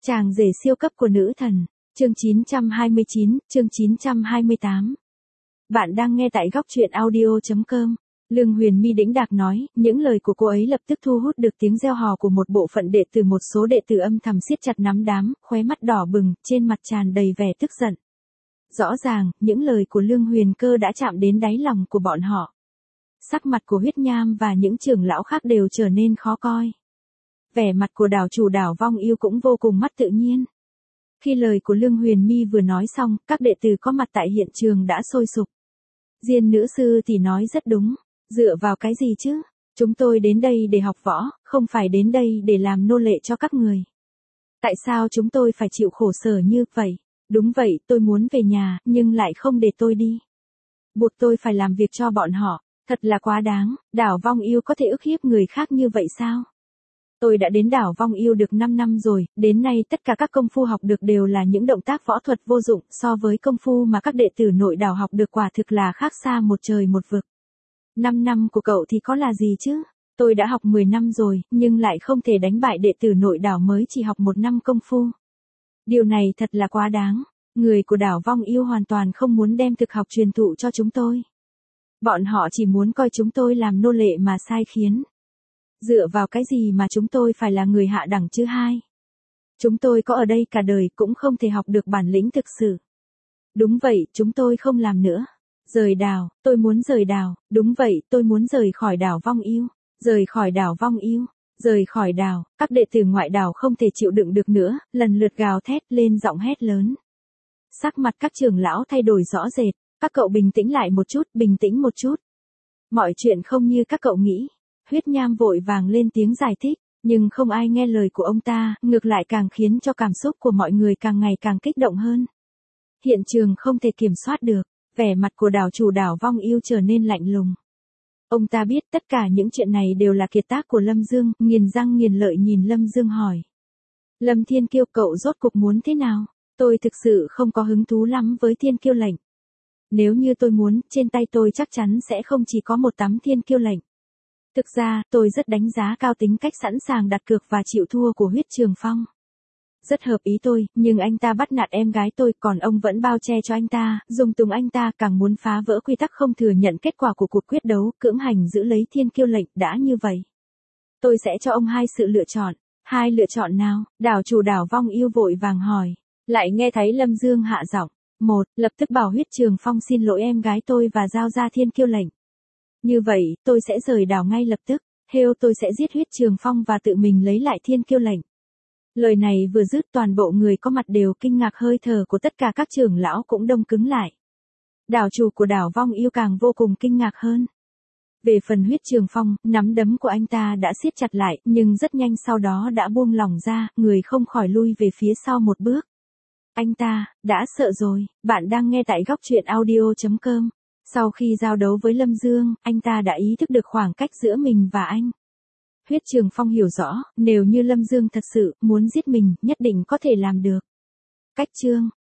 Chàng rể siêu cấp của nữ thần. Chương 929, chương 928. Bạn đang nghe tại góc truyện audio.com. Lương Huyền My đĩnh đạc nói, những lời của cô ấy lập tức thu hút được tiếng reo hò của một bộ phận đệ tử, một số đệ tử âm thầm siết chặt nắm đám, khóe mắt đỏ bừng, trên mặt tràn đầy vẻ tức giận. Rõ ràng, những lời của Lương Huyền Cơ đã chạm đến đáy lòng của bọn họ. Sắc mặt của Huyết Nham và những trưởng lão khác đều trở nên khó coi. Vẻ mặt của đảo chủ đảo Vong Yêu cũng vô cùng mất tự nhiên. Khi lời của Lương Huyền My vừa nói xong, các đệ tử có mặt tại hiện trường đã sôi sục. Diên nữ sư thì nói rất đúng. Dựa vào cái gì chứ? Chúng tôi đến đây để học võ, không phải đến đây để làm nô lệ cho các người. Tại sao chúng tôi phải chịu khổ sở như vậy? Đúng vậy, tôi muốn về nhà, nhưng lại không để tôi đi. Buộc tôi phải làm việc cho bọn họ, thật là quá đáng. Đảo Vong Yêu có thể ức hiếp người khác như vậy sao? Tôi đã đến đảo Vong Yêu được 5 năm rồi, đến nay tất cả các công phu học được đều là những động tác võ thuật vô dụng, so với công phu mà các đệ tử nội đảo học được quả thực là khác xa một trời một vực. 5 năm của cậu thì có là gì chứ? Tôi đã học 10 năm rồi, nhưng lại không thể đánh bại đệ tử nội đảo mới chỉ học 1 năm công phu. Điều này thật là quá đáng. Người của đảo Vong Yêu hoàn toàn không muốn đem thực học truyền thụ cho chúng tôi. Bọn họ chỉ muốn coi chúng tôi làm nô lệ mà sai khiến. Dựa vào cái gì mà chúng tôi phải là người hạ đẳng chứ hai? Chúng tôi có ở đây cả đời cũng không thể học được bản lĩnh thực sự. Đúng vậy, chúng tôi không làm nữa. Rời đảo, tôi muốn rời đảo, đúng vậy, tôi muốn rời khỏi đảo Vong Yêu. Rời khỏi đảo Vong Yêu, rời khỏi đảo, các đệ tử ngoại đảo không thể chịu đựng được nữa, lần lượt gào thét lên giọng hét lớn. Sắc mặt các trưởng lão thay đổi rõ rệt, các cậu bình tĩnh lại một chút, bình tĩnh một chút. Mọi chuyện không như các cậu nghĩ. Huyết Nham vội vàng lên tiếng giải thích, nhưng không ai nghe lời của ông ta, ngược lại càng khiến cho cảm xúc của mọi người càng ngày càng kích động hơn. Hiện trường không thể kiểm soát được, vẻ mặt của đảo chủ đảo Vong Yêu trở nên lạnh lùng. Ông ta biết tất cả những chuyện này đều là kiệt tác của Lâm Dương, nghiền răng nghiền lợi nhìn Lâm Dương hỏi. Lâm Thiên Kiêu, cậu rốt cục muốn thế nào? Tôi thực sự không có hứng thú lắm với Thiên Kiêu lệnh. Nếu như tôi muốn, trên tay tôi chắc chắn sẽ không chỉ có một tấm Thiên Kiêu lệnh. Thực ra, tôi rất đánh giá cao tính cách sẵn sàng đặt cược và chịu thua của Huyết Trường Phong. Rất hợp ý tôi, nhưng anh ta bắt nạt em gái tôi, còn ông vẫn bao che cho anh ta, dung túng anh ta, càng muốn phá vỡ quy tắc không thừa nhận kết quả của cuộc quyết đấu, cưỡng hành giữ lấy Thiên Kiêu lệnh, đã như vậy. Tôi sẽ cho ông hai sự lựa chọn. Hai lựa chọn nào? Đảo chủ đảo Vong Yêu vội vàng hỏi. Lại nghe thấy Lâm Dương hạ giọng. 1. Lập tức bảo Huyết Trường Phong xin lỗi em gái tôi và giao ra Thiên Kiêu lệnh. Như vậy, tôi sẽ rời đảo ngay lập tức. Hêu, tôi sẽ giết Huyết Trường Phong và tự mình lấy lại Thiên Kiêu lệnh. Lời này vừa dứt, toàn bộ người có mặt đều kinh ngạc, hơi thở của tất cả các trưởng lão cũng đông cứng lại. Đảo chủ của đảo Vong Yêu càng vô cùng kinh ngạc hơn. Về phần Huyết Trường Phong, nắm đấm của anh ta đã siết chặt lại, nhưng rất nhanh sau đó đã buông lỏng ra, người không khỏi lui về phía sau một bước. Anh ta, đã sợ rồi. Bạn đang nghe tại góc truyện audio.com. Sau khi giao đấu với Lâm Dương, anh ta đã ý thức được khoảng cách giữa mình và anh. Huyết Trường Phong hiểu rõ, nếu như Lâm Dương thật sự muốn giết mình, nhất định có thể làm được. Cách chương,